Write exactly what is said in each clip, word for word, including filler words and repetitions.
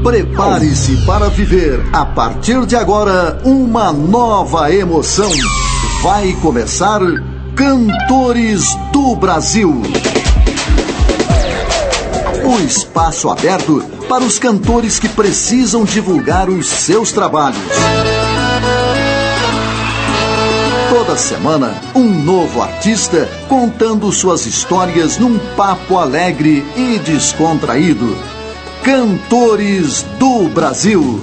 Prepare-se para viver, a partir de agora, uma nova emoção. Vai começar Cantores do Brasil. O espaço aberto para os cantores que precisam divulgar os seus trabalhos. Toda semana, um novo artista contando suas histórias num papo alegre e descontraído. Cantores do Brasil.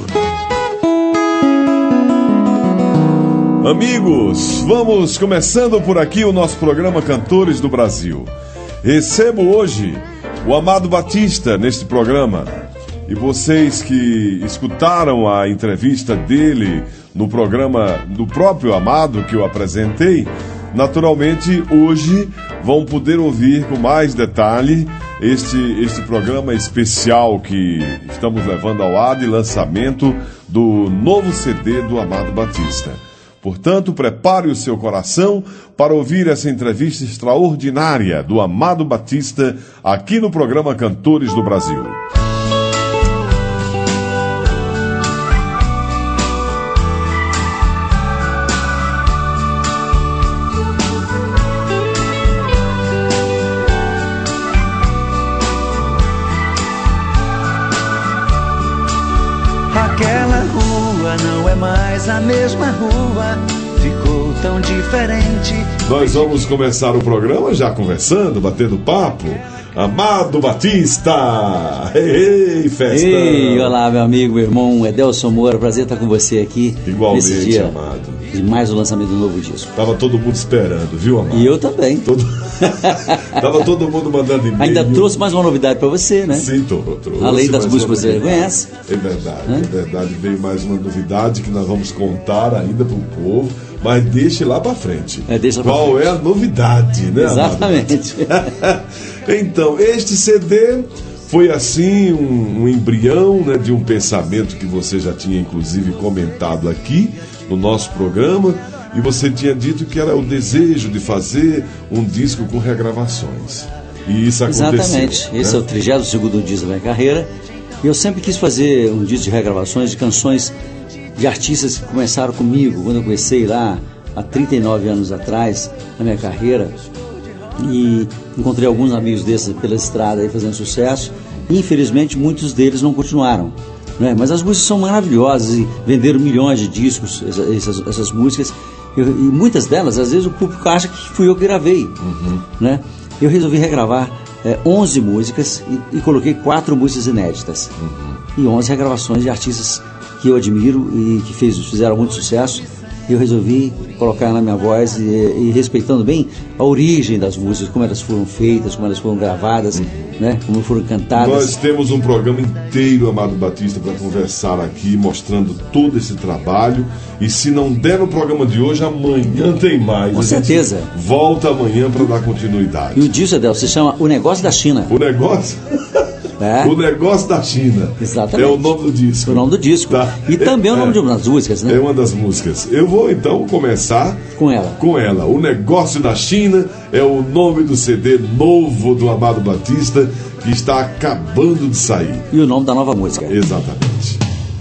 Amigos, vamos começando por aqui o nosso programa Cantores do Brasil. Recebo hoje o Amado Batista neste programa. E vocês que escutaram a entrevista dele no programa do próprio Amado que eu apresentei, naturalmente hoje vão poder ouvir com mais detalhe este, este programa especial que estamos levando ao ar de lançamento do novo C D do Amado Batista. Portanto, prepare o seu coração para ouvir essa entrevista extraordinária do Amado Batista aqui no programa Cantores do Brasil. Aquela rua não é mais a mesma rua, ficou tão diferente. Nós vamos começar o programa já conversando, batendo papo. Amado Batista! Ei, ei, festa! Ei, olá, meu amigo, meu irmão Edelson Moura, prazer estar com você aqui. Igualmente, nesse dia Amado. De mais um lançamento do novo disco. Tava todo mundo esperando, viu, Amado? E eu também. Todo... Tava todo mundo mandando e-mail. Ainda trouxe mais uma novidade para você, né? Sim, trouxe. Além das músicas que você conhece. É verdade, Hã? é verdade. Veio mais uma novidade que nós vamos contar ainda pro povo, mas deixe lá pra frente. É, deixa pra Qual frente. é a novidade, né, Amado? Exatamente. Então, este C D foi assim um, um embrião, né, de um pensamento que você já tinha inclusive comentado aqui no nosso programa, e você tinha dito que era o desejo de fazer um disco com regravações. E isso aconteceu. Exatamente. Esse né? é o trigésimo segundo disco da minha carreira. E eu sempre quis fazer um disco de regravações de canções de artistas que começaram comigo quando eu comecei lá há trinta e nove anos atrás na minha carreira. E encontrei alguns amigos desses pela estrada aí fazendo sucesso, e infelizmente muitos deles não continuaram, né? Mas as músicas são maravilhosas e venderam milhões de discos, essas, essas músicas, eu, e muitas delas, às vezes o público acha que fui eu que gravei, uhum. né? Eu resolvi regravar é, onze músicas e, e coloquei quatro músicas inéditas, uhum. e onze regravações de artistas que eu admiro e que fez, fizeram muito sucesso. Eu resolvi colocar na minha voz e, e respeitando bem a origem das músicas, como elas foram feitas, como elas foram gravadas, uhum. né? Como foram cantadas. Nós temos um programa inteiro, Amado Batista, para conversar aqui, mostrando todo esse trabalho. E se não der no programa de hoje, amanhã tem mais. Com a certeza. Volta amanhã para dar continuidade. E o disco, Adel, se chama O Negócio da China. O negócio... É. O Negócio da China. Exatamente. É o nome do disco. O nome do disco. Tá. E também é o nome é, de uma das músicas, né? É uma das músicas. Eu vou então começar com ela. Com ela. O Negócio da China é o nome do C D novo do Amado Batista, que está acabando de sair. E o nome da nova música. Exatamente.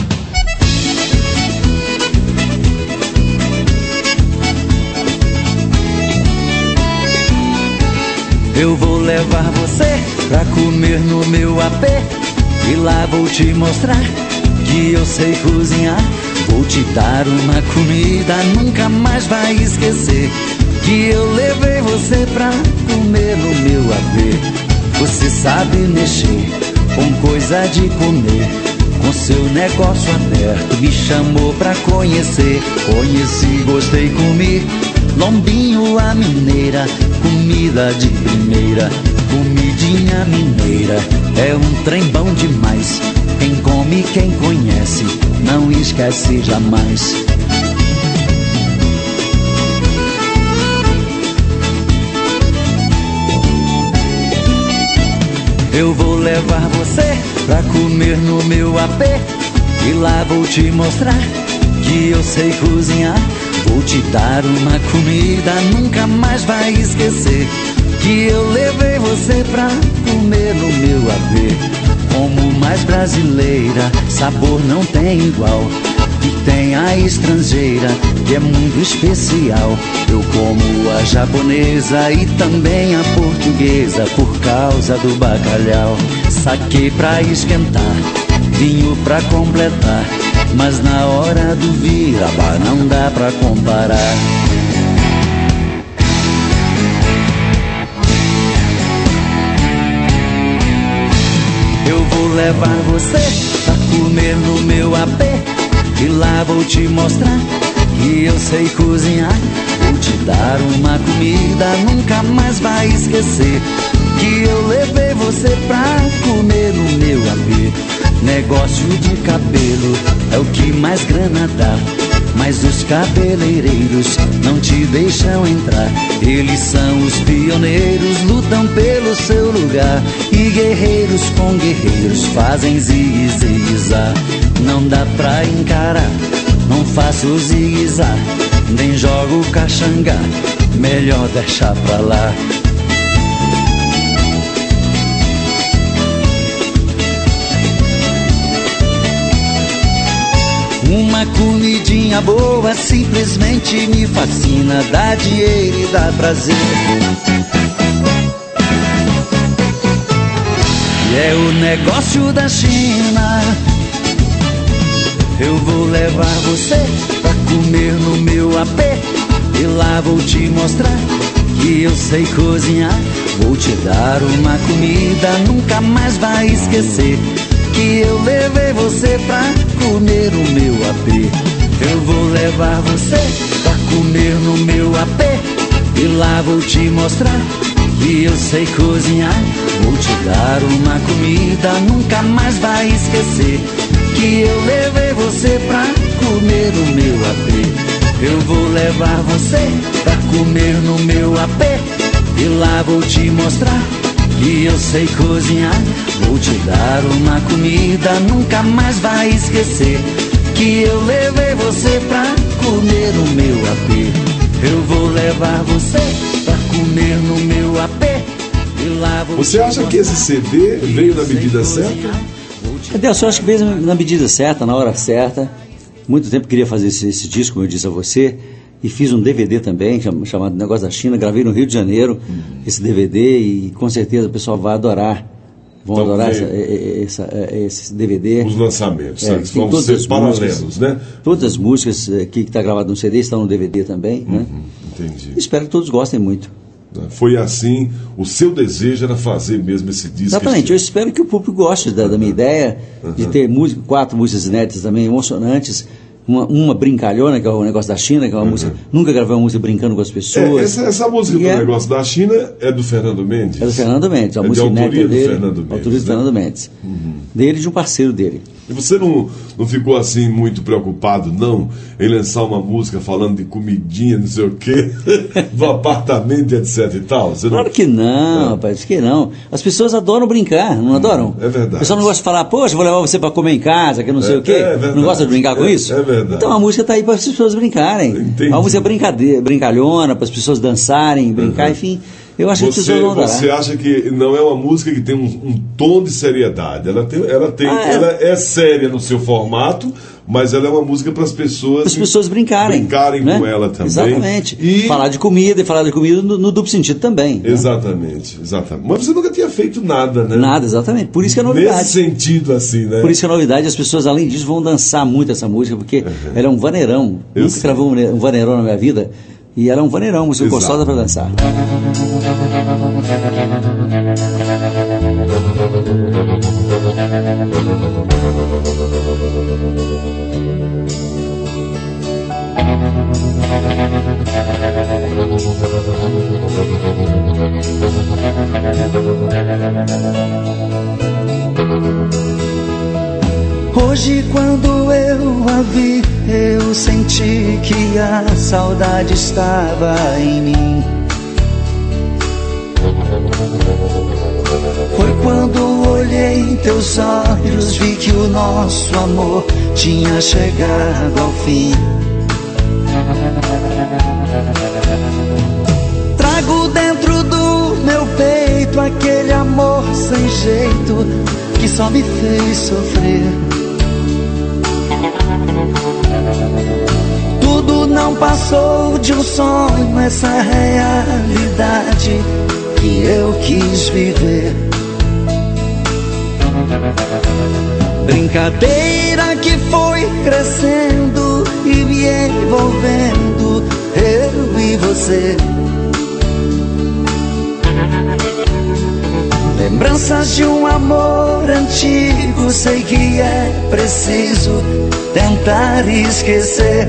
Eu vou levar você pra comer no meu apê, e lá vou te mostrar que eu sei cozinhar. Vou te dar uma comida, nunca mais vai esquecer que eu levei você pra comer no meu apê. Você sabe mexer com coisa de comer, com seu negócio aberto me chamou pra conhecer. Conheci, gostei, comi lombinho à mineira, comida de primeira, comidinha mineira. É um trem bom demais, quem come, quem conhece, não esquece jamais. Eu vou levar você pra comer no meu apê, e lá vou te mostrar que eu sei cozinhar. Vou te dar uma comida, nunca mais vai esquecer que eu levei você pra comer no meu apê. como mais brasileira, sabor não tem igual. E tem a estrangeira, que é muito especial. Eu como a japonesa e também a portuguesa, por causa do bacalhau. Saquê pra esquentar, vinho pra completar, mas na hora do virabá não dá pra comparar. Eu vou levar você pra comer no meu apê, e lá vou te mostrar que eu sei cozinhar. Vou te dar uma comida, nunca mais vai esquecer que eu levei você pra comer no meu apê. Negócio de cabelo é o que mais grana dá, mas os cabeleireiros não te deixam entrar. Eles são os pioneiros, lutam pelo seu lugar, e guerreiros com guerreiros fazem zigue-zigue-zá. Não dá pra encarar, não faço zigue-zá, nem jogo caxangá, melhor deixar pra lá. Uma comidinha boa simplesmente me fascina, dá dinheiro e dá prazer. E é o negócio da China. Eu vou levar você pra comer no meu apê, e lá vou te mostrar que eu sei cozinhar. Vou te dar uma comida, nunca mais vai esquecer que eu levei você pra comer no meu apê. Eu vou levar você pra comer no meu apê, e lá vou te mostrar que eu sei cozinhar. Vou te dar uma comida, nunca mais vai esquecer que eu levei você pra comer no meu apê. Eu vou levar você pra comer no meu apê, e lá vou te mostrar que eu sei cozinhar. Vou te dar uma comida, nunca mais vai esquecer que eu levei você pra comer no meu apê. Eu vou levar você pra comer no meu apê, e lá vou Você acha que esse C D veio na medida certa? Adeilson, eu acho que veio na medida certa, na hora certa. Muito tempo queria fazer esse, esse disco, como eu disse a você, e fiz um D V D também, chamado Negócio da China. Gravei no Rio de Janeiro hum. esse D V D, e com certeza o pessoal vai adorar. Vão então, adorar essa, essa, essa, esse D V D. Os lançamentos, é, vão ser paralelos, músicas, né? Todas as músicas que está gravado no C D estão no D V D também, uhum, né? Entendi. Espero que todos gostem muito. Foi assim, o seu desejo era fazer mesmo esse disco? Exatamente, eu espero que o público goste da, da minha ideia, uhum, de ter música, quatro músicas inéditas também, emocionantes. Uma, uma brincalhona, que é o Negócio da China, que é uma uhum. música. Nunca gravei uma música brincando com as pessoas. É, essa, essa música e do é, Negócio da China é do Fernando Mendes? É do Fernando Mendes, a é música de autoria dele, do Fernando Mendes. Autoria do né? Fernando Mendes. Uhum. Dele e de um parceiro dele. E você não, não ficou assim muito preocupado, não, em lançar uma música falando de comidinha, não sei o quê, do apartamento, etc e tal? Você claro não... que não, é. rapaz, que não. As pessoas adoram brincar, não adoram? É verdade. O pessoal não gosta de falar, poxa, vou levar você para comer em casa, que não sei é, o quê. É verdade. Não gosta de brincar com é, isso? É verdade. Então a música está aí para as pessoas brincarem. Entendi. Uma música brincadeira, brincalhona, para as pessoas dançarem, brincar, uhum. enfim. Eu acho você, que as pessoas vão adorar. Você acha que não é uma música que tem um, um tom de seriedade? Ela, tem, ela, tem, ah, é. ela é séria no seu formato, mas ela é uma música para as pessoas... Para as pessoas brincarem. Brincarem né? com ela também. Exatamente. E... Falar de comida e falar de comida no, no duplo sentido também. Exatamente, né? exatamente. Mas você nunca tinha feito nada, né? Nada, exatamente. Por isso que é novidade. Nesse sentido, assim, né? Por isso que é novidade. As pessoas, além disso, vão dançar muito essa música, porque uhum. ela é um vaneirão. Eu nunca gravei um vaneirão na minha vida. E ela é um vaneirão, música Exato. gostosa para dançar. Hoje quando eu a vi, eu senti que a saudade estava em mim. Foi quando olhei em teus olhos, vi que o nosso amor tinha chegado ao fim. Trago dentro do meu peito aquele amor sem jeito que só me fez sofrer. Tudo não passou de um sonho, essa realidade que eu quis viver. Brincadeira que foi crescendo e me envolvendo, eu e você. Lembranças de um amor antigo, sei que é preciso tentar esquecer.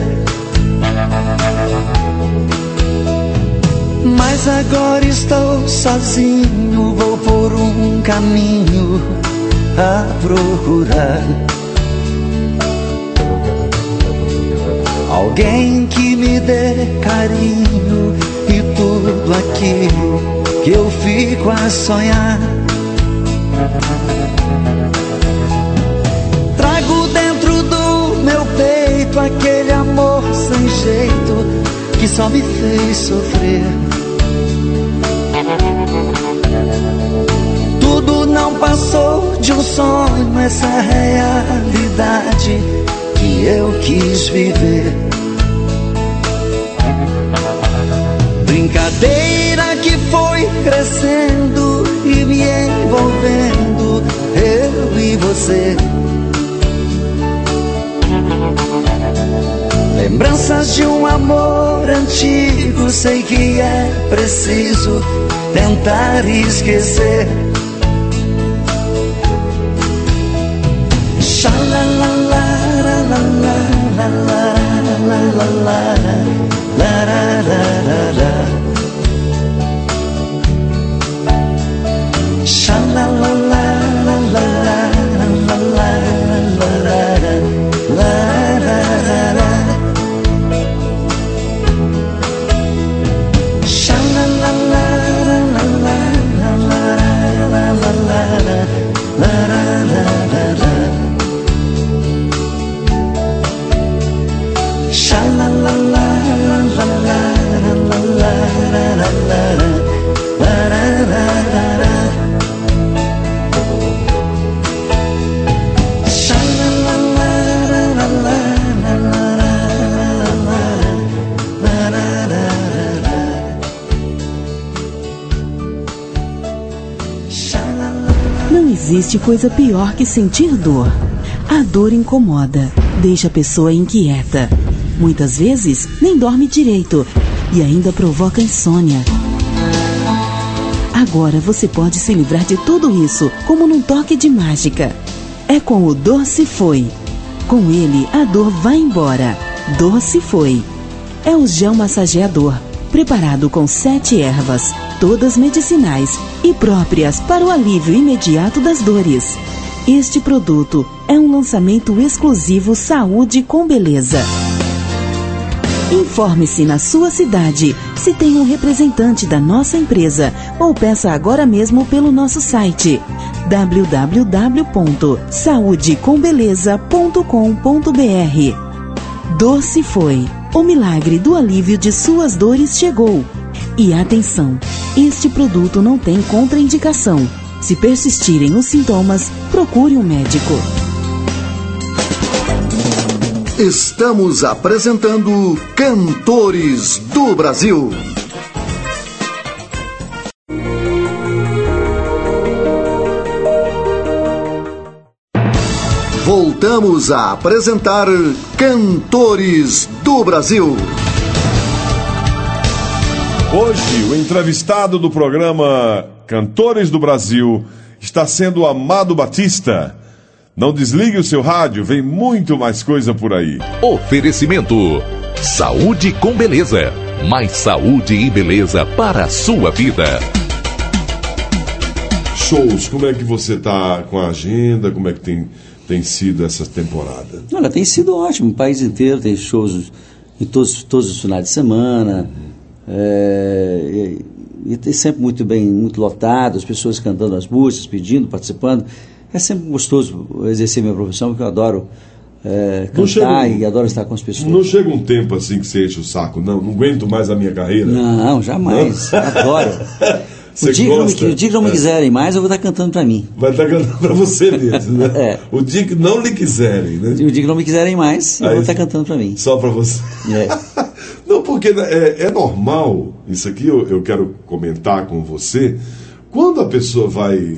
Mas agora estou sozinho, vou por um caminho a procurar alguém que me dê carinho e tudo aquilo que eu fico a sonhar. Trago dentro do meu peito aquele amor sem jeito que só me fez sofrer. Tudo não passou de um sonho, essa realidade que eu quis viver. Brincadeira que foi crescendo e me envolvendo, eu e você. Lembranças de um amor antigo, sei que é preciso tentar esquecer. Não existe coisa pior que sentir dor. A dor incomoda, deixa a pessoa inquieta. Muitas vezes nem dorme direito e ainda provoca insônia. Agora você pode se livrar de tudo isso, como num toque de mágica. É com o Dor Se Foi. Com ele, a dor vai embora. Dor Se Foi. É o gel massageador, preparado com sete ervas, todas medicinais e próprias para o alívio imediato das dores. Este produto é um lançamento exclusivo Saúde com Beleza. Informe-se na sua cidade se tem um representante da nossa empresa ou peça agora mesmo pelo nosso site w w w ponto saúde com beleza ponto com ponto b r. Dor Se Foi. O milagre do alívio de suas dores chegou. E atenção, este produto não tem contraindicação. Se persistirem os sintomas, procure um médico. Estamos apresentando Cantores do Brasil. Voltamos a apresentar Cantores do Brasil. Hoje, o entrevistado do programa Cantores do Brasil está sendo o Amado Batista. Não desligue o seu rádio, vem muito mais coisa por aí. Oferecimento: Saúde com Beleza. Mais saúde e beleza para a sua vida. Shows, como é que você está com a agenda? Como é que tem, tem sido essa temporada? Olha, tem sido ótimo. O país inteiro tem shows em todos, todos os finais de semana. É, e, e tem sempre muito bem, muito lotado, as pessoas cantando as músicas, pedindo, participando. É sempre gostoso exercer minha profissão, porque eu adoro é, cantar chega, e adoro estar com as pessoas. Não chega um tempo assim que você enche o saco, não? Não aguento mais a minha carreira? Não, jamais. Não. Adoro. Você o, dia que gosta? me, o dia que não me é. quiserem mais, eu vou estar cantando para mim. Vai estar cantando para você mesmo, né? É. O dia que não lhe quiserem, né? O dia que não me quiserem mais, eu Aí, vou estar cantando para mim. Só para você. É. Não, porque é, é normal, isso aqui eu, eu quero comentar com você, quando a pessoa vai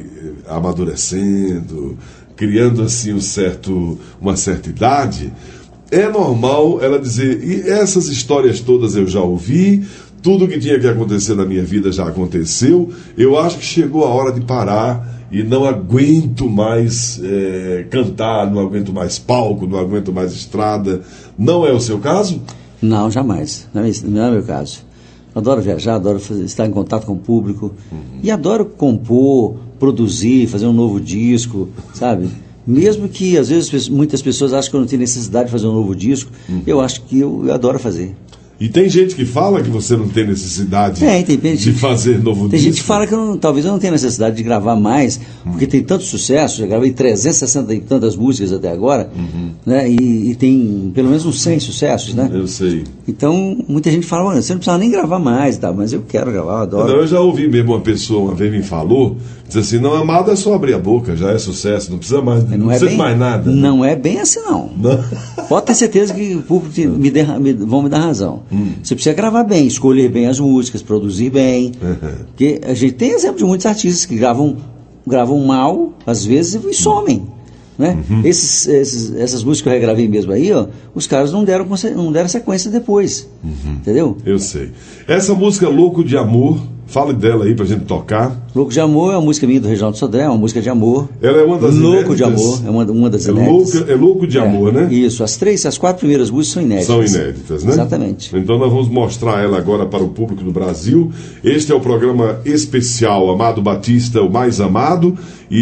amadurecendo, criando assim um certo, uma certa idade, é normal ela dizer, e essas histórias todas eu já ouvi, tudo que tinha que acontecer na minha vida já aconteceu, eu acho que chegou a hora de parar e não aguento mais é, cantar, não aguento mais palco, não aguento mais estrada. Não é o seu caso? Não, jamais. Não é, não é o meu caso. Adoro viajar, adoro fazer, estar em contato com o público. Uhum. E adoro compor, produzir, fazer um novo disco, sabe? Mesmo que, às vezes, muitas pessoas acham que eu não tenho necessidade de fazer um novo disco, uhum. eu acho que eu, eu adoro fazer. E tem gente que fala que você não tem necessidade é, tem gente, de fazer novo tem disco. Tem gente que fala que eu não, talvez eu não tenha necessidade de gravar mais, uhum. porque tem tanto sucesso, já gravei trezentas e sessenta e tantas músicas até agora, uhum. né? E, e tem pelo menos uns cem sucessos, né? Eu sei. Então, muita gente fala, você não precisa nem gravar mais, tá? Mas eu quero gravar, eu adoro. Não, eu já ouvi mesmo uma pessoa, uma vez me falou, diz assim, não, Amado é só abrir a boca, já é sucesso, não precisa mais, não, não é precisa bem, mais nada. Não né? é bem assim, não. não. Pode ter certeza que o público me der, me, vão me dar razão. Hum. Você precisa gravar bem, escolher bem as músicas, produzir bem. Uhum. Porque a gente tem exemplo de muitos artistas que gravam, gravam mal, às vezes, e somem. Né? Uhum. Esses, esses, essas músicas que eu regravei mesmo aí, ó, os caras não deram, não deram sequência depois. Uhum. Entendeu? Eu sei. Essa música Louco de Amor, fale dela aí pra gente tocar. Louco de Amor é uma música minha do Reginaldo Sodré, é uma música de amor. Ela é uma das Louco inéditas. de Amor, é uma, uma das é inéditas. Louco, é Louco de é, Amor, né? Isso, as três, as quatro primeiras músicas são inéditas. São inéditas, né? Exatamente. Então nós vamos mostrar ela agora para o público do Brasil. Este é o programa especial Amado Batista, o mais amado,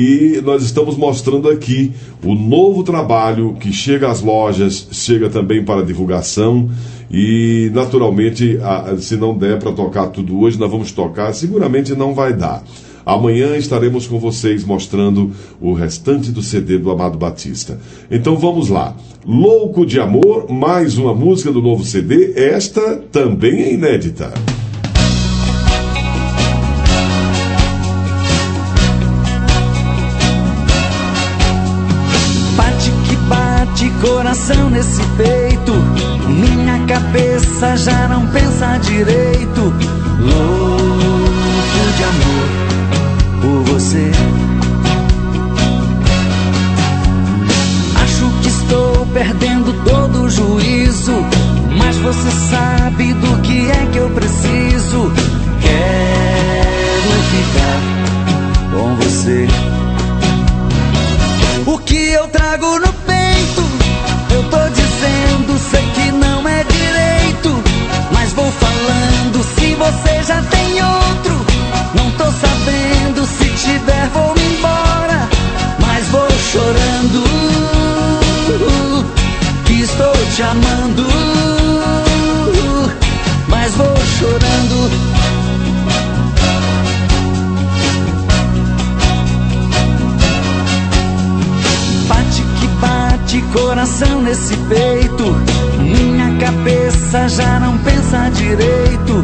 e nós estamos mostrando aqui o novo trabalho que chega às lojas, chega também para divulgação. E, naturalmente, a, se não der para tocar tudo hoje, nós vamos tocar, seguramente não vai dar. Amanhã estaremos com vocês mostrando o restante do C D do Amado Batista. Então vamos lá. Louco de Amor, mais uma música do novo C D, esta também é inédita. Bate que bate coração nesse peito, minha cabeça já não pensa direito. Louco de amor por você. Acho que estou perdendo todo o juízo, mas você sabe do que é que eu preciso. Quero ficar com você. O que eu trago no peito, eu tô dizendo, sei que não é direito, mas vou falando, se você já tem outro, não tô sabendo, se tiver vou me embora, mas vou chorando, que estou te amando, mas vou chorando. Bate que bate coração nesse peito, minha cabeça já não pensa direito.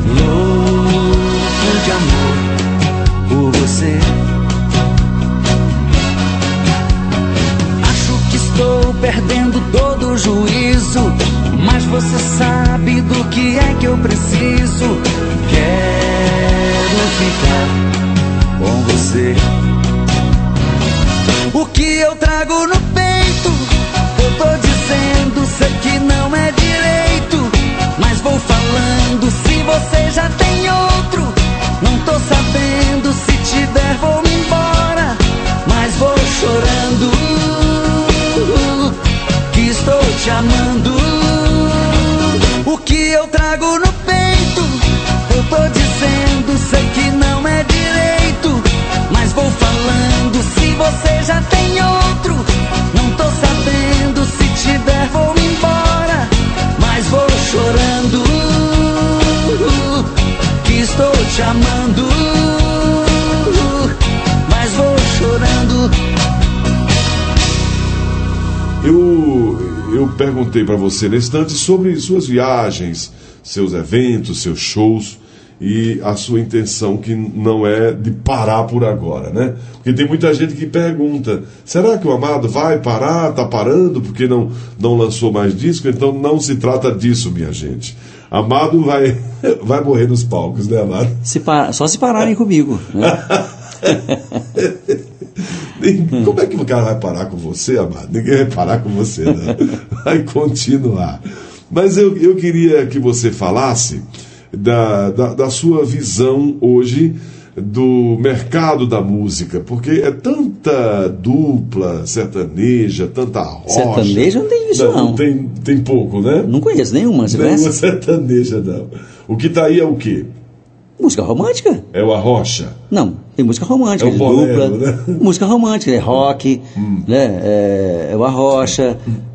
Louco de amor por você. Acho que estou perdendo todo o juízo, mas você sabe do que é que eu preciso. Quero ficar com você. O que eu trago no peito, eu tô dizendo, sei que não é direito, mas vou falando, se você já tem outro, não tô sabendo, se tiver vou me embora, mas vou chorando, que estou te amando. O que eu trago no peito, eu tô dizendo, sei que não é direito, mas vou falando, se você já tem outro, não tô sabendo, se tiver vou me embora, mas vou chorando, que estou te amando, mas vou chorando. Eu, eu perguntei para você nesse instante sobre suas viagens, seus eventos, seus shows, e a sua intenção que não é de parar por agora, né? Porque tem muita gente que pergunta, será que o Amado vai parar, tá parando porque não, não lançou mais disco? Então não se trata disso, minha gente. Amado vai, vai morrer nos palcos, né, Amado? Se par... Só se pararem comigo, né? Como é que o cara vai parar com você, Amado? Ninguém vai parar com você, né? Vai continuar. Mas eu, eu queria que você falasse da, da, da sua visão hoje do mercado da música, porque é tanta dupla sertaneja, tanta rocha. Sertaneja não tem isso, não. Não, tem, tem pouco, né? Não conheço nenhuma, você Nenhuma conhece? sertaneja, não. O que tá aí é o quê? Música romântica? É o arrocha? Não, tem música romântica, É o de bolero, dupla. né? Música romântica, é rock, hum. né? É, é o arrocha,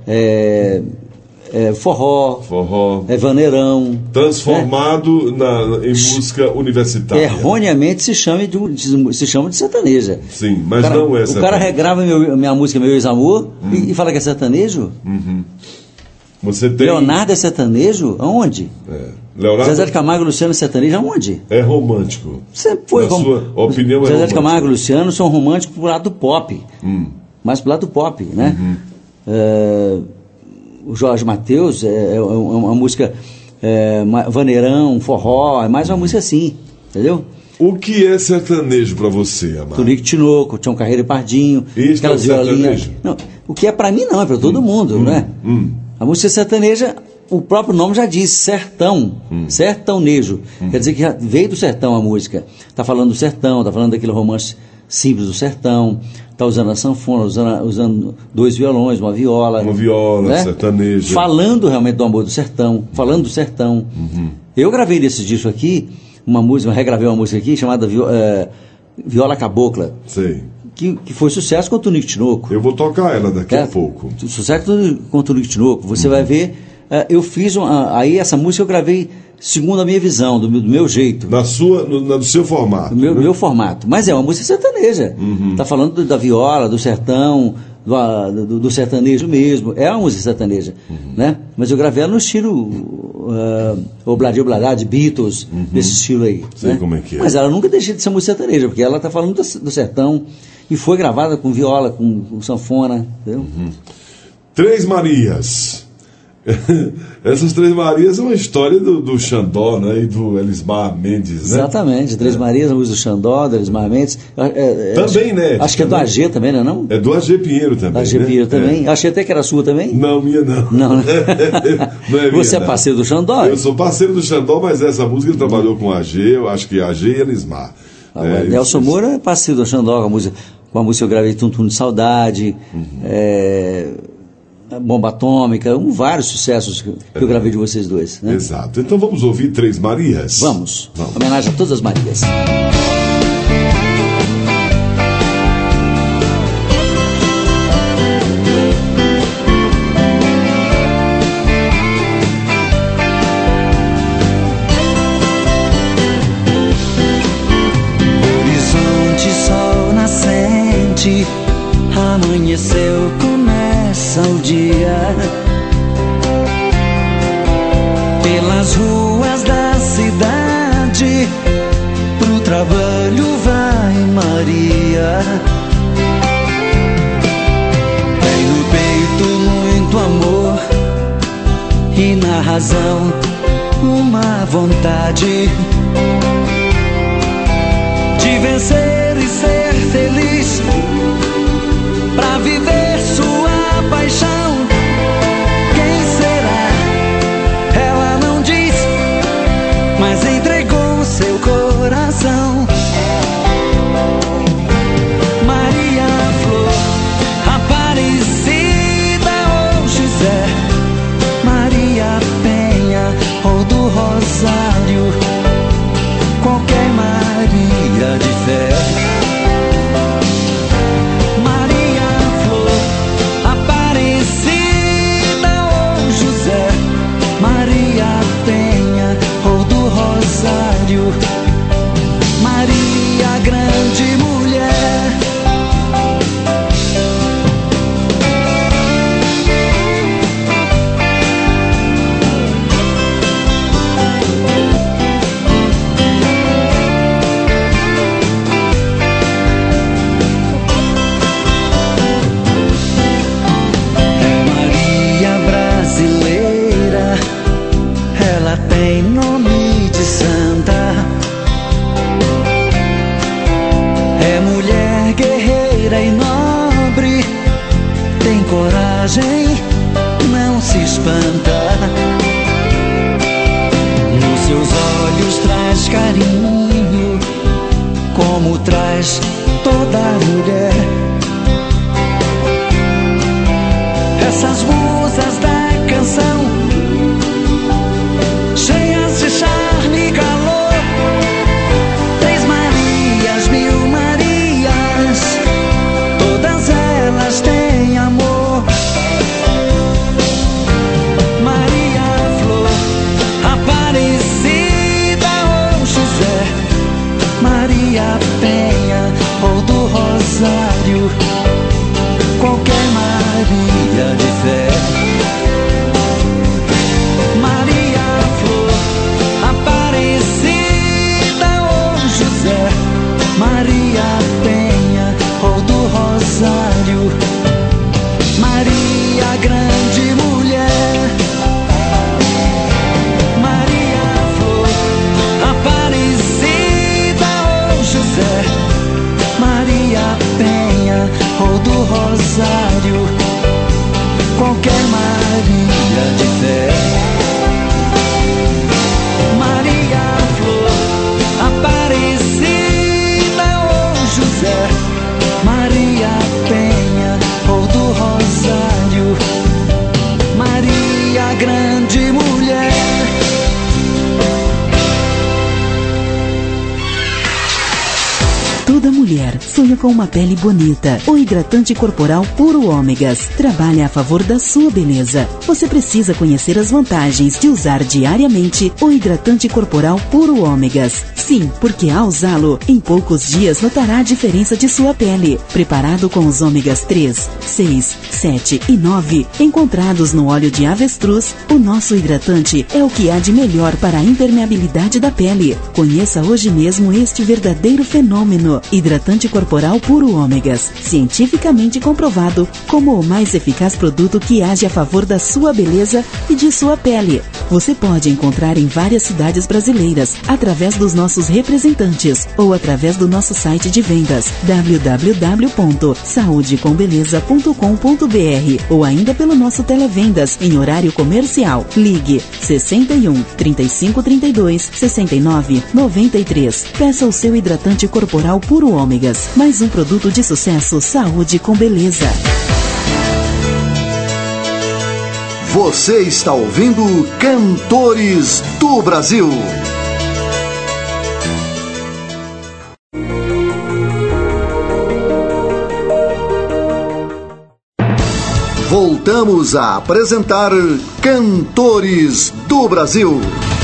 é, é forró, Forró. é vaneirão. Transformado na, em música universitária. Erroneamente se chama de, se chama de sertaneja. Sim, mas o cara, não é sertaneja. O cara regrava meu, minha música Meu Ex-Amor hum. e, e fala que é sertanejo? Uhum. Você tem... Leonardo é sertanejo? Aonde? É. Leonardo... Zezé de Camargo e Luciano é sertanejo? Aonde? É romântico. Você foi. Na rom... sua opinião, é Zezé romântico. de Camargo e Luciano são românticos pro lado do pop. Hum. Mais pro lado do pop, né? Uhum. É, o Jorge Mateus é, é uma música é, vaneirão, forró, é mais uma música assim, entendeu? O que é sertanejo para você, Amado? Tonico Tinoco, Tião Carreiro e Pardinho, Isso aquelas é um violinhas. Não, o que é para mim não, é para todo hum. mundo, hum. né? Hum. A música sertaneja, o próprio nome já diz, sertão, hum. sertanejo. Hum. Quer dizer que já veio do sertão a música. Está falando do sertão, está falando daquele romance simples do sertão, está usando a sanfona, usando, usando dois violões, uma viola. Uma viola, né? Sertaneja. Falando realmente do amor do sertão, falando do sertão. Uhum. Eu gravei nesse disco aqui, uma música, eu regravei uma música aqui chamada é, Viola Cabocla. Sei. Que, que foi sucesso com o Tonico Tinoco. Eu vou tocar ela daqui é, a pouco. Sucesso com o Tonico Tinoco. Você uhum. vai ver, uh, eu fiz, uma, aí essa música eu gravei segundo a minha visão, do, do meu jeito. Na sua, no, no seu formato. Do meu, né? meu formato. Mas é uma música sertaneja. Uhum. Tá falando do, da viola, do sertão, do, do, do sertanejo mesmo. É uma música sertaneja. Uhum. Né? Mas eu gravei ela no estilo uh, Obladi Obladi, de Beatles, uhum. desse estilo aí. Sei né? como é que é. Mas ela nunca deixou de ser música sertaneja, porque ela tá falando do, do sertão. E foi gravada com viola, com, com sanfona, entendeu? Uhum. Três Marias. Essas Três Marias é uma história do, do Xandó, né? E do Elismar Mendes, né? Exatamente, Três é. Marias, a música do Xandó, do Elismar Mendes. É, é, também, acho, né? Acho que é do A G também, não é não? É do A G Pinheiro também. A G né? Pinheiro também. É. Achei até que era sua também. Não, minha não. Não, né? Não é minha, Você não. é parceiro do Xandó? Eu sou parceiro do Xandó, mas essa música ele trabalhou com a G, eu acho que a G e Elismar. Ah, é, Nelson isso, Moura é parceiro do Xandó, com a música, com a música eu gravei Tum Tum de Saudade, uhum. é, Bomba Atômica, um, vários sucessos que, que é. eu gravei de vocês dois. Né? Exato. Então vamos ouvir Três Marias? Vamos. vamos. Homenagem a todas as Marias. Amanheceu, começa o dia. Pelas ruas da cidade, pro trabalho vai Maria. Tem no peito muito amor e na razão uma vontade de vencer e ser feliz, pra viver sua paixão. imagem não se espanta. Nos seus olhos traz carinho, como traz toda mulher. Essas musas da canção, cheias de charme e calor, três Marias, mil Marias, todas elas têm amor. Maria Flor, Aparecida ou José, Maria Penha ou do Rosário, qualquer Maria de fé. Maria Flor, Aparecida ou José, Maria Penha ou do Rosário, Maria grande mulher. Maria Flor, Aparecida ou José, Maria Penha ou do Rosário, qualquer Maria de fé. Maria Flor, Aparecida ou José, Maria Penha ou do Rosário, Maria grande mulher. Toda mulher sonha com uma pele bonita. O hidratante corporal Puro Ômegas trabalha a favor da sua beleza. Você precisa conhecer as vantagens de usar diariamente o hidratante corporal Puro Ômegas. Sim, porque ao usá-lo, em poucos dias notará a diferença de sua pele. Preparado com os ômegas três, seis, sete e nove, encontrados no óleo de avestruz, o nosso hidratante é o que há de melhor para a impermeabilidade da pele. Conheça hoje mesmo este verdadeiro fenômeno. Hidratante corporal Puro Ômegas, cientificamente comprovado como o mais eficaz produto que age a favor da sua beleza e de sua pele. Você pode encontrar em várias cidades brasileiras, através dos nossos representantes ou através do nosso site de vendas w w w ponto saúde com beleza ponto com ponto b r ou ainda pelo nosso televendas em horário comercial. Ligue sessenta e um, trinta e cinco, trinta e dois, sessenta e nove, noventa e três. Peça o seu hidratante corporal Puro Ômegas, mais um produto de sucesso Saúde com Beleza. Você está ouvindo Cantores do Brasil. Voltamos a apresentar Cantores do Brasil.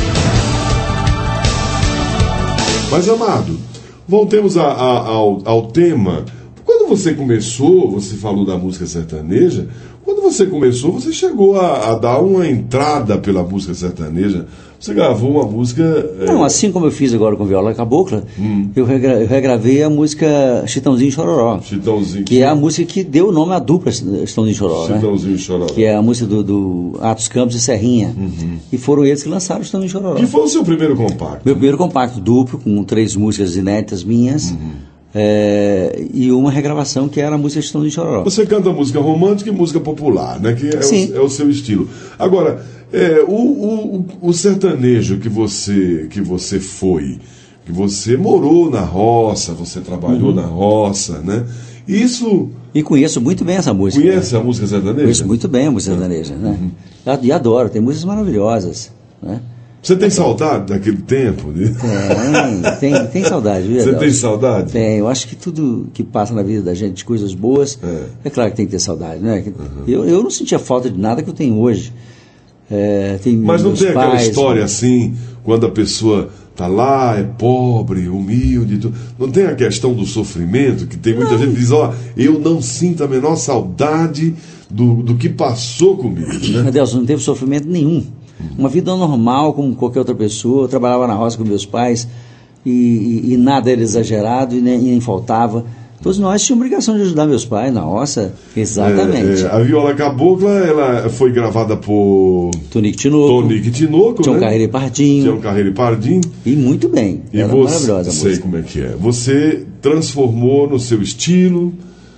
Mas, Amado, voltemos a, a, ao, ao tema. Quando você começou, você falou da música sertaneja. Quando você começou, você chegou a, a dar uma entrada pela música sertaneja. Você gravou uma música... Não, é... assim como eu fiz agora com Viola Cabocla, hum. eu, regra, eu regravei a música Chitãozinho e Chororó. Chitãozinho. Que é a música que deu o nome à dupla Chitãozinho e Chororó. Chitãozinho e né? Chororó. Que é a música do, do Atos Campos e Serrinha. Uhum. E foram eles que lançaram Chitãozinho e Chororó. E foi o seu primeiro compacto? Meu primeiro compacto duplo, com três músicas inéditas minhas. Uhum. É, e uma regravação que era a música Chitãozinho e Chororó. Você canta música romântica e música popular, né? Que é, o, é o seu estilo. Agora, é, o, o, o sertanejo que você, que você foi, que você morou na roça, você trabalhou uhum. na roça, né? Isso... E conheço muito bem essa música. Conhece né? a música sertaneja? Conheço muito bem a música sertaneja, né? Uhum. E adoro, tem músicas maravilhosas, né? Você tem saudade daquele tempo? Né? Tem, tem, tem saudade. Viu, Você tem saudade? Tem, eu acho que tudo que passa na vida da gente, de coisas boas, é, é claro que tem que ter saudade, né? Uhum. Eu, eu não sentia falta de nada que eu tenho hoje. É, tem Mas não tem pais, aquela história né? assim, quando a pessoa está lá, é pobre, humilde, tudo. Não tem a questão do sofrimento, que tem muita não. gente que diz, ó, eu não sinto a menor saudade do, do que passou comigo. Né? Meu Deus, não teve sofrimento nenhum. Uma vida normal, como qualquer outra pessoa. Eu trabalhava na roça com meus pais e, e, e nada era exagerado e nem, nem faltava. Todos nós tínhamos obrigação de ajudar meus pais na roça. Exatamente. É, é, a Viola Cabocla, ela foi gravada por Tonico Tinoco. Tonico Tinoco, Tião né? Carreiro e Pardinho. Tião Carreiro e Pardinho. E muito bem. E era você, maravilhosa a sei música. como é que é. Você transformou no seu estilo,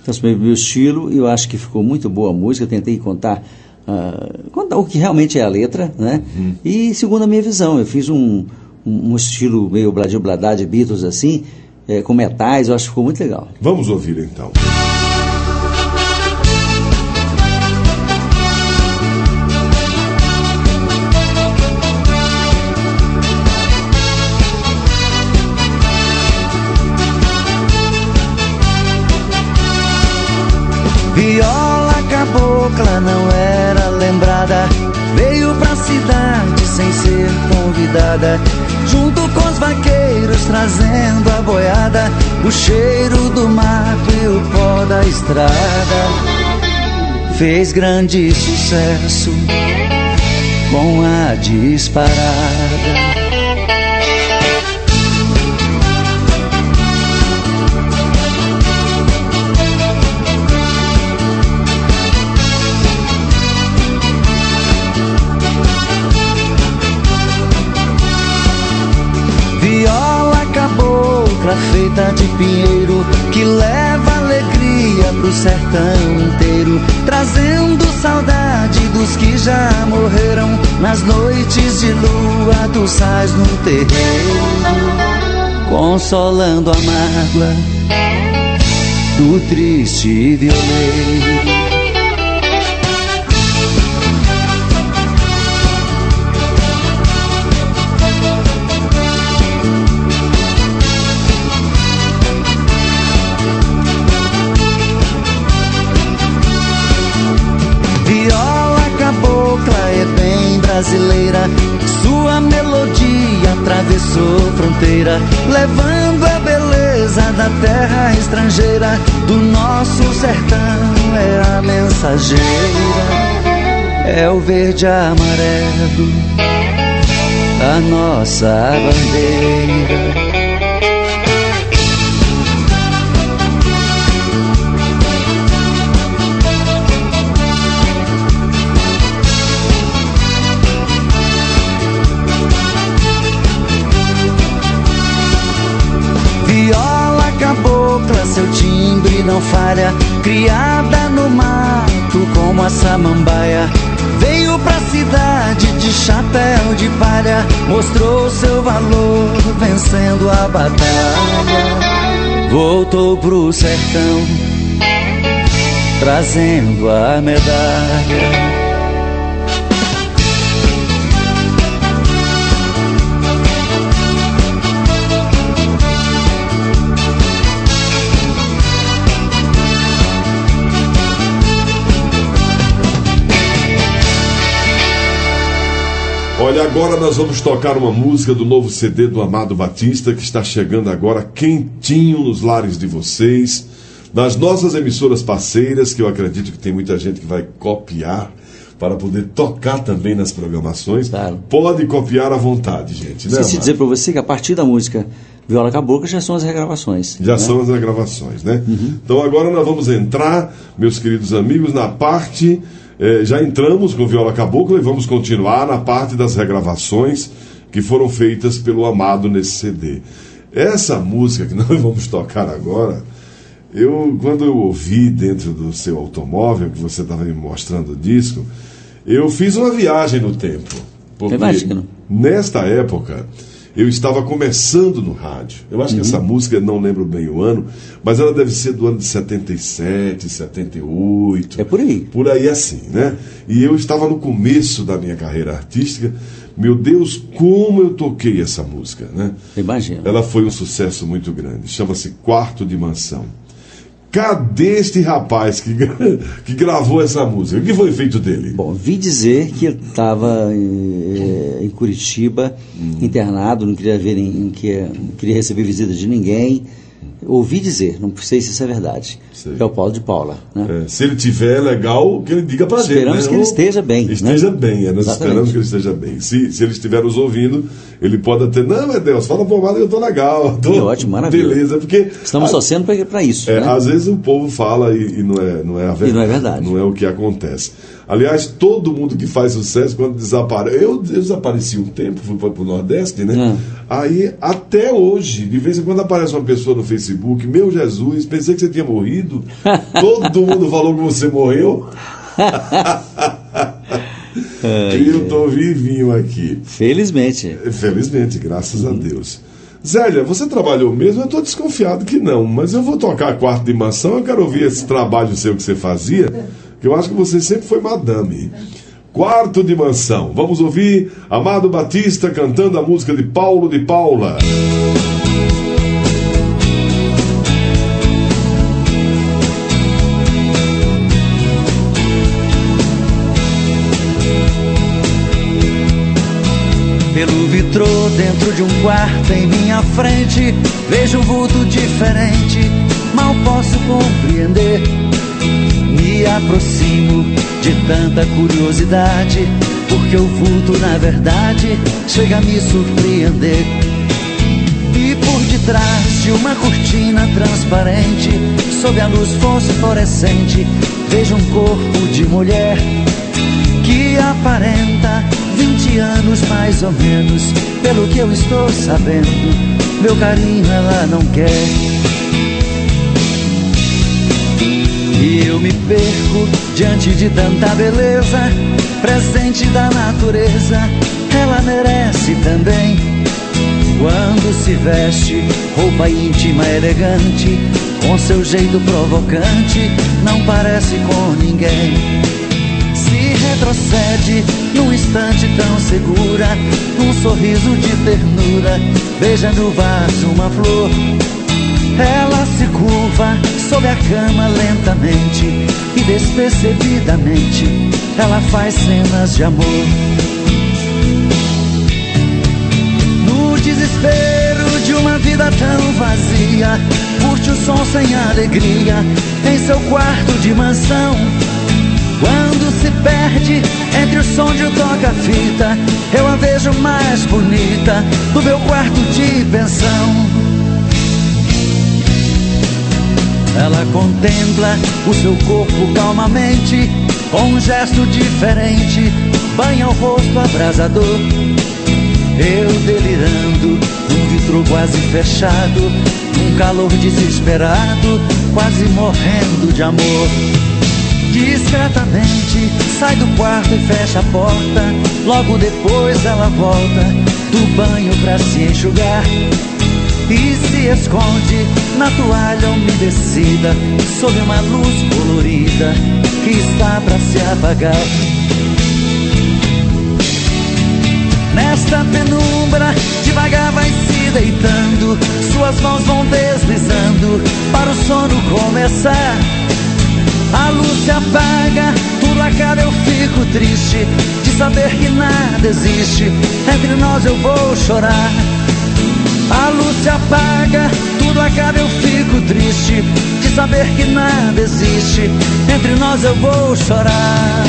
transformei no meu estilo e eu acho que ficou muito boa a música. Tentei contar, uh, contar o que realmente é a letra, né? Uhum. E segundo a minha visão, eu fiz um, um, um estilo meio Bladil Bladá de Beatles assim, é, com metais, eu acho que ficou muito legal. Vamos ouvir então. Viola cabocla não era lembrada, veio pra cidade sem ser convidada, junto com os vaqueiros trazendo a boiada, o cheiro do mato e o pó da estrada. Fez grande sucesso com a disparada. Feita de pinheiro, que leva alegria pro sertão inteiro, trazendo saudade dos que já morreram, nas noites de lua dos sais no terreiro, consolando a mágoa do triste violeiro. Brasileira, sua melodia atravessou fronteira, levando a beleza da terra estrangeira, do nosso sertão é a mensageira, é o verde amarelo, a nossa bandeira. Seu timbre não falha, criada no mato como a samambaia, veio pra cidade de chapéu de palha, mostrou seu valor vencendo a batalha, voltou pro sertão trazendo a medalha. Olha, agora nós vamos tocar uma música do novo C D do Amado Batista, que está chegando agora quentinho nos lares de vocês, nas nossas emissoras parceiras, que eu acredito que tem muita gente que vai copiar para poder tocar também nas programações. Claro. Pode copiar à vontade, gente. Né, Esqueci de dizer para você que a partir da música Viola Cabocla já são as regravações. Já né? são as regravações, né? Uhum. Então agora nós vamos entrar, meus queridos amigos, na parte... Eh, já entramos com Viola Cabocla e vamos continuar na parte das regravações que foram feitas pelo Amado nesse C D. Essa música que nós vamos tocar agora, eu, quando eu ouvi dentro do seu automóvel, que você estava me mostrando o disco, eu fiz uma viagem no tempo. Porque Imagino. Nesta época... eu estava começando no rádio. Eu acho uhum. que essa música, não lembro bem o ano, mas ela deve ser do ano de setenta e sete, setenta e oito. É por aí. Por aí assim, né? E eu estava no começo da minha carreira artística. Meu Deus, como eu toquei essa música, né? Imagina. Ela foi um sucesso muito grande. Chama-se Quarto de Mansão. Cadê este rapaz que, que gravou essa música? O que foi feito dele? Bom, vi dizer que ele estava em, em Curitiba, hum. internado, não queria ver, não queria, não queria receber visita de ninguém. Ouvi dizer, não sei se isso é verdade, sei. Que é o Paulo de Paula. Né? É, se ele tiver, é legal que ele diga para a gente. Esperamos né? que ele esteja bem. Esteja né? bem, é, nós Exatamente. esperamos que ele esteja bem. Se, se ele estiver nos ouvindo, Ele pode até, não, meu Deus, fala pro Amado que eu tô legal. Tô, que ótimo, maravilha. Beleza, porque... Estamos a, torcendo para isso. É, né? Às vezes o povo fala e, e não, é, não é a verdade. E não é verdade. Não é o que acontece. Aliás, todo mundo que faz sucesso, quando desaparece... Eu, eu desapareci um tempo, fui para o Nordeste, né? Hum. Aí, até hoje, de vez em quando aparece uma pessoa no Facebook, meu Jesus, pensei que você tinha morrido. Todo mundo falou que você morreu. Ai, e eu estou vivinho aqui. Felizmente. Felizmente, graças hum. a Deus. Zélia, você trabalhou mesmo? Eu estou desconfiado que não, mas eu vou tocar a Quarta Dimensão. Eu quero ouvir esse trabalho seu que você fazia, que eu acho que você sempre foi madame. Quarto Dimensão. Vamos ouvir Amado Batista cantando a música de Paulo de Paula. Pelo vitrô dentro de um quarto em minha frente, vejo um vulto diferente, mal posso compreender. Me aproximo de tanta curiosidade, porque o vulto na verdade chega a me surpreender. E por detrás de uma cortina transparente, sob a luz fosforescente, vejo um corpo de mulher que aparenta vinte anos mais ou menos, pelo que eu estou sabendo. Meu carinho ela não quer. E eu me perco diante de tanta beleza, presente da natureza, ela merece também. Quando se veste roupa íntima elegante, com seu jeito provocante, não parece com ninguém. Se retrocede num instante tão segura, num sorriso de ternura, beija no vaso uma flor. Ela se curva sob a cama lentamente e despercebidamente ela faz cenas de amor. No desespero de uma vida tão vazia, curte o som sem alegria em seu quarto de mansão. Quando se perde entre o som de um toca-fita, eu a vejo mais bonita no meu quarto de pensão. Ela contempla o seu corpo calmamente, com um gesto diferente, banha o rosto abrasador. Eu delirando, num vidro quase fechado, num calor desesperado, quase morrendo de amor. Discretamente sai do quarto e fecha a porta. Logo depois ela volta do banho pra se enxugar e se esconde na toalha umedecida, sob uma luz colorida que está pra se apagar. Nesta penumbra devagar vai se deitando, suas mãos vão deslizando para o sono começar. A luz se apaga, tudo acaba, eu fico triste de saber que nada existe, entre nós eu vou chorar. A luz se apaga, tudo acaba, eu fico triste de saber que nada existe, entre nós eu vou chorar.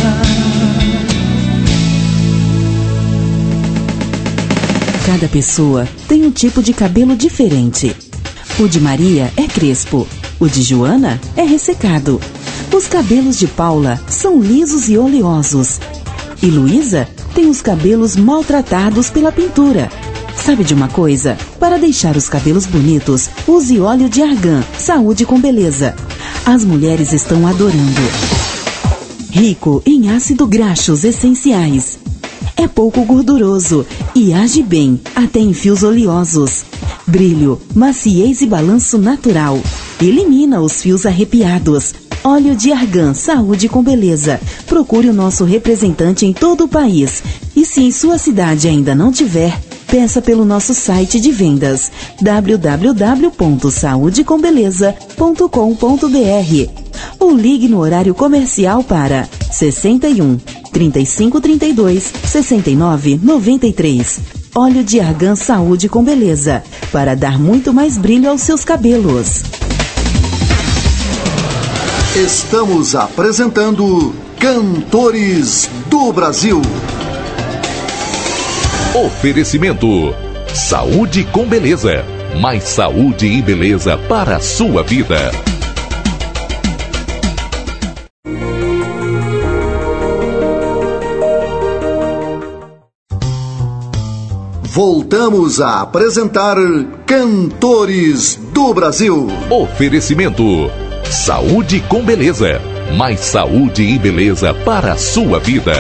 Cada pessoa tem um tipo de cabelo diferente. O de Maria é crespo, o de Joana é ressecado. Os cabelos de Paula são lisos e oleosos. E Luísa tem os cabelos maltratados pela pintura. Sabe de uma coisa? Para deixar os cabelos bonitos, use óleo de argan, saúde com beleza. As mulheres estão adorando. Rico em ácido graxos essenciais. É pouco gorduroso e age bem, até em fios oleosos. Brilho, maciez e balanço natural. Elimina os fios arrepiados. Óleo de argan, saúde com beleza. Procure o nosso representante em todo o país. E se em sua cidade ainda não tiver, peça pelo nosso site de vendas w w w ponto saúde com beleza ponto com ponto b r ou ligue no horário comercial para sessenta e um, trinta e cinco, trinta e dois, sessenta e nove, noventa e três. Óleo de argan, saúde com beleza, para dar muito mais brilho aos seus cabelos. Estamos apresentando Cantores do Brasil. Oferecimento: Saúde com Beleza. Mais saúde e beleza para a sua vida. Voltamos a apresentar Cantores do Brasil. Oferecimento: Saúde com Beleza. Mais saúde e beleza para a sua vida.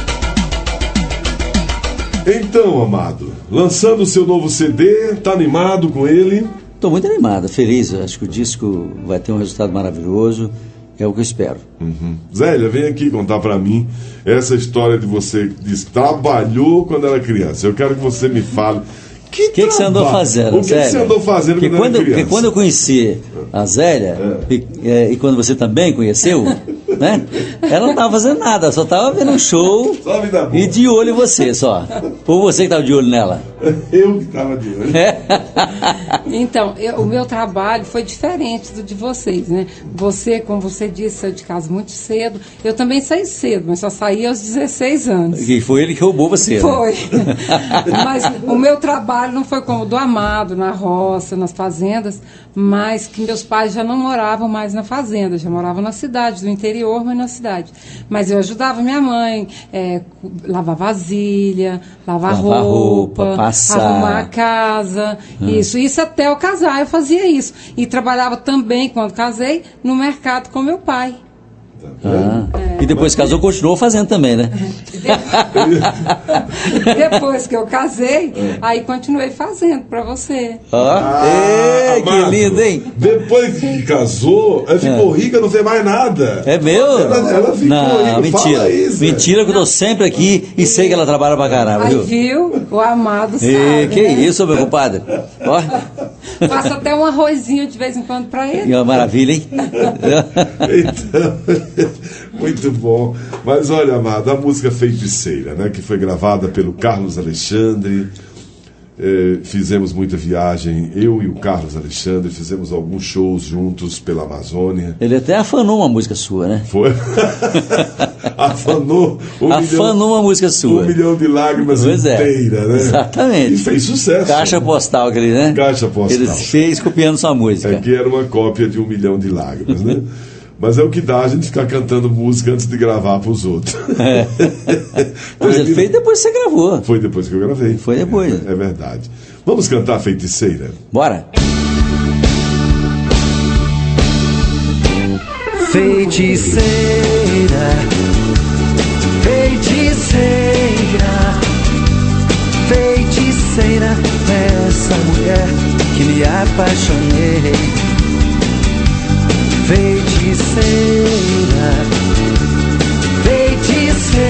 Então, Amado, lançando o seu novo C D, tá animado com ele? Estou muito animado, feliz. Acho que o disco vai ter um resultado maravilhoso. É o que eu espero. Uhum. Zélia, vem aqui contar pra mim essa história de você que trabalhou quando era criança. Eu quero que você me fale. O que, que, que você andou fazendo, O que, que você andou fazendo porque quando, quando era criança? Porque quando eu conheci a Zélia, é. e, é, e quando você também conheceu, né? Ela não estava fazendo nada, só estava vendo um show só vida boa. E de olho em você só. Ou você que estava de olho nela? Eu que estava de olho. É. Então, eu, o meu trabalho foi diferente do de vocês, né? Você, como você disse, saiu de casa muito cedo. Eu também saí cedo, mas só saí aos dezesseis anos. E foi ele que roubou você, Foi. Né? Mas o meu trabalho não foi como o do Amado, na roça, nas fazendas, mas que meus pais já não moravam mais na fazenda, já moravam na cidade, do interior, mas na cidade. Mas eu ajudava minha mãe, é, lavar vasilha, lavar, lavar roupa, roupa passar. arrumar a casa, hum. isso. Isso até eu casar, eu fazia isso. E trabalhava também, quando casei, no mercado com meu pai. Ah, é. E depois que casou, continuou fazendo também, né? Depois que eu casei, é. aí continuei fazendo pra você. Ah, ah ei, que lindo, hein? Depois que casou, ela ficou é. rica, não fez mais nada. É meu? Ela, ela ficou não, rica. mentira. Isso, mentira, que eu tô sempre aqui e sei que ela trabalha pra caramba, aí, viu? viu? O Amado sabe, e, Que né? isso, meu compadre? Ó. Faço até um arrozinho de vez em quando pra ele. É uma maravilha, hein? Então... Muito bom. Mas olha, Amado, a música Feiticeira, né, que foi gravada pelo Carlos Alexandre. Eh, fizemos muita viagem, eu e o Carlos Alexandre, fizemos alguns shows juntos pela Amazônia. Ele até afanou uma música sua, né? Foi. Afanou um Afanou milhão, uma música sua. Um milhão de lágrimas pois inteira, é. né? Exatamente. E fez sucesso. Caixa postal aquele, né? Caixa postal. Ele fez copiando sua música. É que era uma cópia de Um Milhão de Lágrimas, né? Mas é o que dá a gente ficar cantando música antes de gravar para os outros. É. Mas ele fez depois que você gravou. Foi depois que eu gravei. Foi depois. É, é verdade. Vamos cantar Feiticeira? Bora. Feiticeira, feiticeira, feiticeira, essa mulher que me apaixonei. Feiticeira, feiticeira,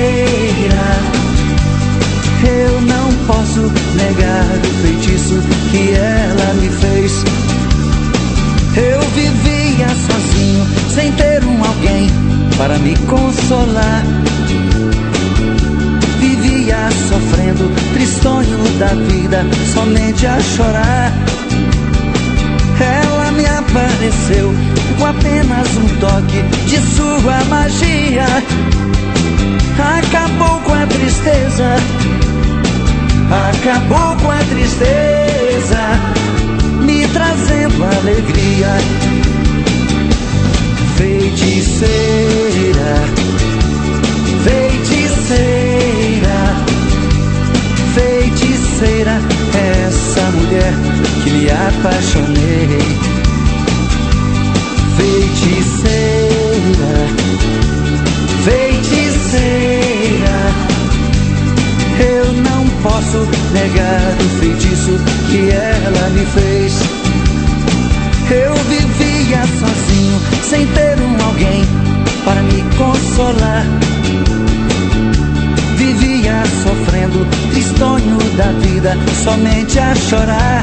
eu não posso negar o feitiço que ela me fez. Eu vivia sozinho, sem ter um alguém para me consolar. Vivia sofrendo, tristonho da vida, somente a chorar. Ela me apareceu com apenas um toque de sua magia. Acabou com a tristeza, acabou com a tristeza, me trazendo alegria. Feiticeira, feiticeira, feiticeira, essa mulher que me apaixonei. Feiticeira, feiticeira, eu não posso negar o feitiço que ela me fez. Eu vivia sozinho, sem ter um alguém para me consolar. Vivia sofrendo, tristonho da vida, somente a chorar.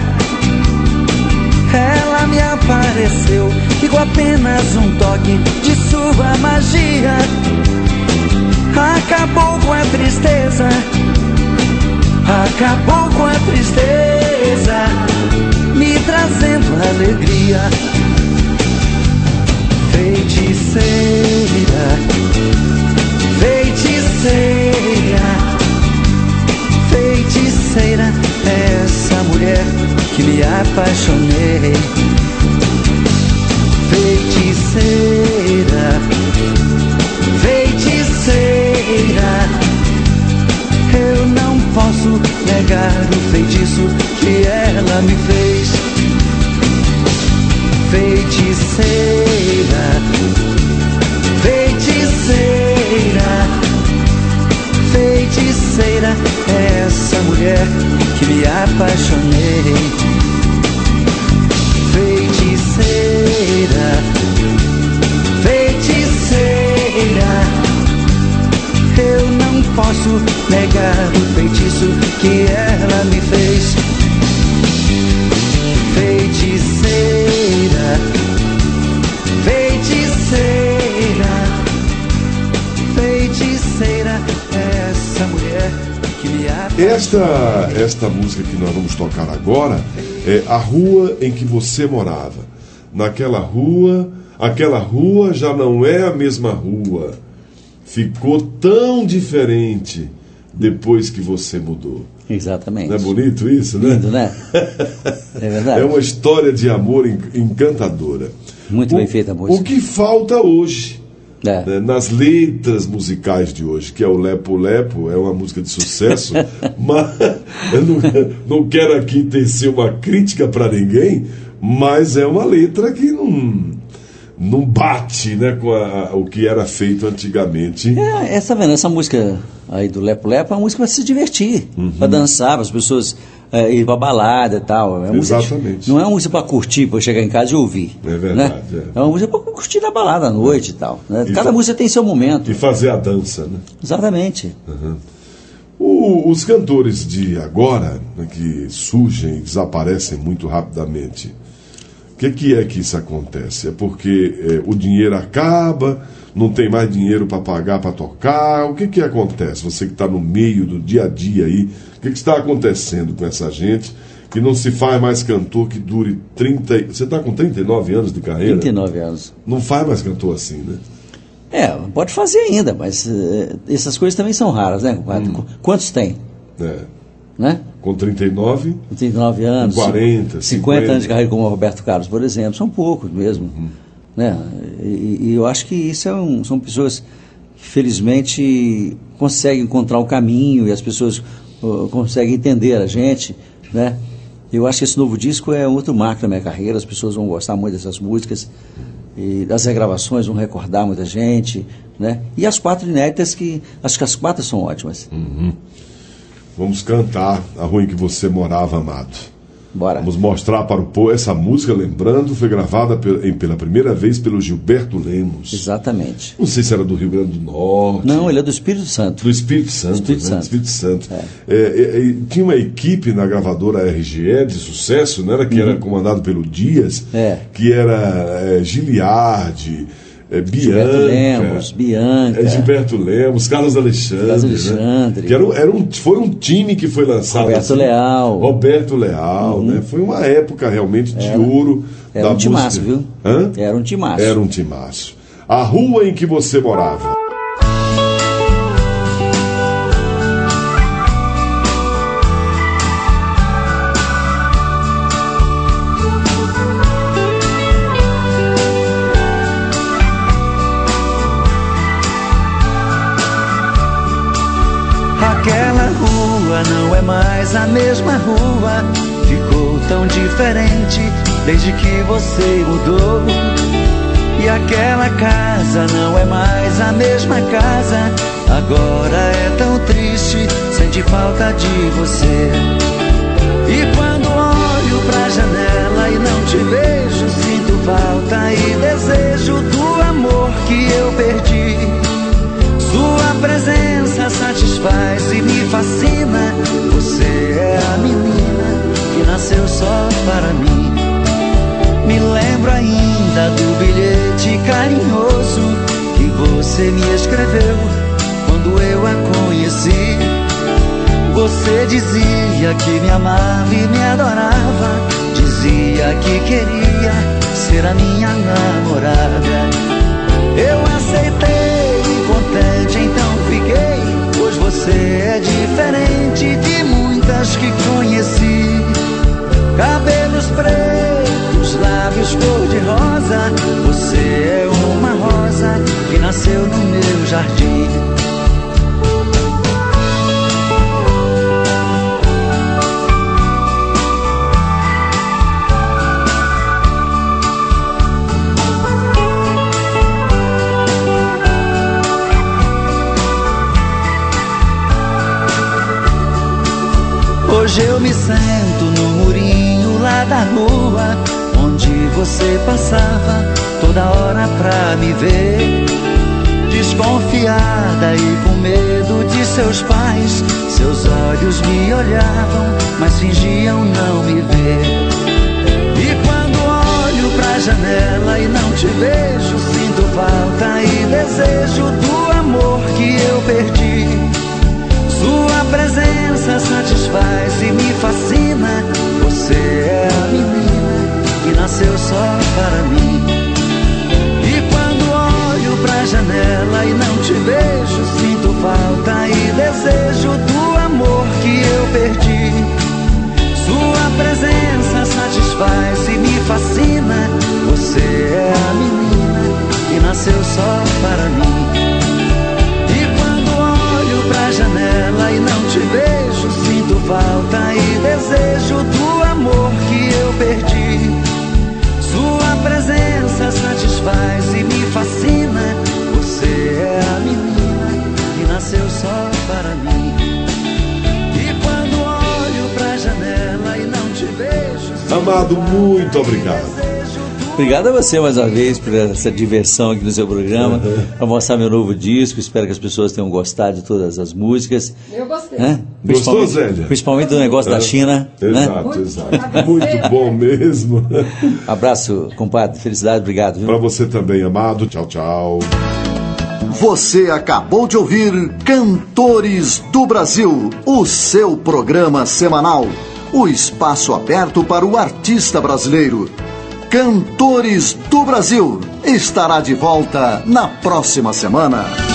Ela me apareceu e com apenas um toque de sua magia acabou com a tristeza, acabou com a tristeza, me trazendo alegria. Feiticeira, feiticeira, feiticeira, Esta, esta música que nós vamos tocar agora é A Rua em que Você Morava. Naquela rua, aquela rua já não é a mesma rua. Ficou tão diferente depois que você mudou. Exatamente. Não é bonito isso, né? Lindo, né? É verdade. É uma história de amor encantadora. Muito o, bem feita a música. O que falta hoje, é. né, nas letras musicais de hoje, que é o Lepo Lepo, é uma música de sucesso, mas eu não, não quero aqui tecer uma crítica para ninguém, mas é uma letra que não... não bate, né, com a, a, o que era feito antigamente. É, essa, vendo, essa música aí do Lepo Lepo é uma música para se divertir, uhum. para dançar, para as pessoas é, ir para balada e tal. É Exatamente. De, não é uma música para curtir, para chegar em casa e ouvir. É verdade. Né? É. é uma música para curtir na balada à noite e tal. Né? E Cada música tem seu momento. E fazer a dança, né? Exatamente. Uhum. O, os cantores de agora, né, que surgem e desaparecem muito rapidamente, o que, que é que isso acontece? É porque é, o dinheiro acaba, não tem mais dinheiro para pagar, para tocar. O que, que acontece? Você que está no meio do dia a dia aí, o que, que está acontecendo com essa gente que não se faz mais cantor que dure trinta... Você está com trinta e nove anos de carreira? trinta e nove anos. Não faz mais cantor assim, né? É, pode fazer ainda, mas uh, essas coisas também são raras, né? Hum. Quantos tem? É. Né? Com trinta e nove? Com trinta e nove anos. Com quarenta, cinquenta, cinquenta anos de carreira, como o Roberto Carlos, por exemplo. São poucos mesmo. Uhum. Né? E, e eu acho que isso é um, são pessoas que, felizmente, conseguem encontrar o caminho e as pessoas uh, conseguem entender a gente. Né? Eu acho que esse novo disco é outro marco da minha carreira. As pessoas vão gostar muito dessas músicas. E as regravações vão recordar muita gente. Né? E as quatro inéditas, que acho que as quatro são ótimas. Uhum. Vamos cantar A Rua em que Você Morava, amado. Bora. Vamos mostrar para o povo. Essa música, lembrando, foi gravada pela primeira vez pelo Gilberto Lemos. Exatamente. Não sei se era do Rio Grande do Norte. Não, ele é do Espírito Santo. Do Espírito Santo. Espírito né? Santo. Espírito Santo. É. É, é, é, tinha uma equipe na gravadora R G E de sucesso, né, que uhum. era comandado pelo Dias, é. que era é, Giliardi, É, Bianca, Gilberto Lemos, Bianca, é, Gilberto Lemos, Carlos Alexandre, Carlos Alexandre. Né? Que era, era um, foi um time que foi lançado. Roberto assim, Leal. Roberto Leal, uhum. né? Foi uma época realmente de era, ouro. Era da um timaço, música. viu? Hã? Era um timaço. Era um timaço. A Rua em que Você Morava. Aquela rua não é mais a mesma rua, ficou tão diferente desde que você mudou. E aquela casa não é mais a mesma casa, agora é tão triste, sente falta de você. E quando olho pra janela e não te vejo, sinto falta e desejo do amor que eu perdi. Sua presença satisfaz e me fascina. Você é a menina que nasceu só para mim. Me lembro ainda do bilhete carinhoso que você me escreveu quando eu a conheci. Você dizia que me amava e me adorava, dizia que queria ser a minha namorada. Eu aceitei, contente então fiquei, pois você é diferente de muitas que conheci. Cabelos pretos, lábios cor de rosa, você é uma rosa que nasceu no meu jardim. Hoje eu me sento no murinho lá da rua, onde você passava toda hora pra me ver. Desconfiada e com medo de seus pais, seus olhos me olhavam, mas fingiam não me ver. E quando olho pra janela e não te vejo, sinto falta e desejo do amor que eu perdi. Sua presença para mim. E quando olho pra janela e não te vejo, sinto falta e desejo do amor que eu perdi. Sua presença satisfaz e me fascina. Você é a menina que nasceu só para mim. E quando olho pra janela e não te vejo, sinto falta e desejo do amor que eu perdi. Sua presença satisfaz e me fascina. Você é a menina que nasceu só para mim. E quando olho pra janela e não te vejo, Amado, muito obrigado. Obrigado a você mais uma vez por essa diversão aqui no seu programa, uhum. para mostrar meu novo disco. Espero que as pessoas tenham gostado de todas as músicas. Eu gostei. Né? Gostou, Zélia? Principalmente do negócio é. da China. Exato, né? exato. Muito bom mesmo. Abraço, compadre. Felicidade, obrigado. Para você também, amado. Tchau, tchau. Você acabou de ouvir Cantores do Brasil, o seu programa semanal. O espaço aberto para o artista brasileiro. Cantores do Brasil estará de volta na próxima semana.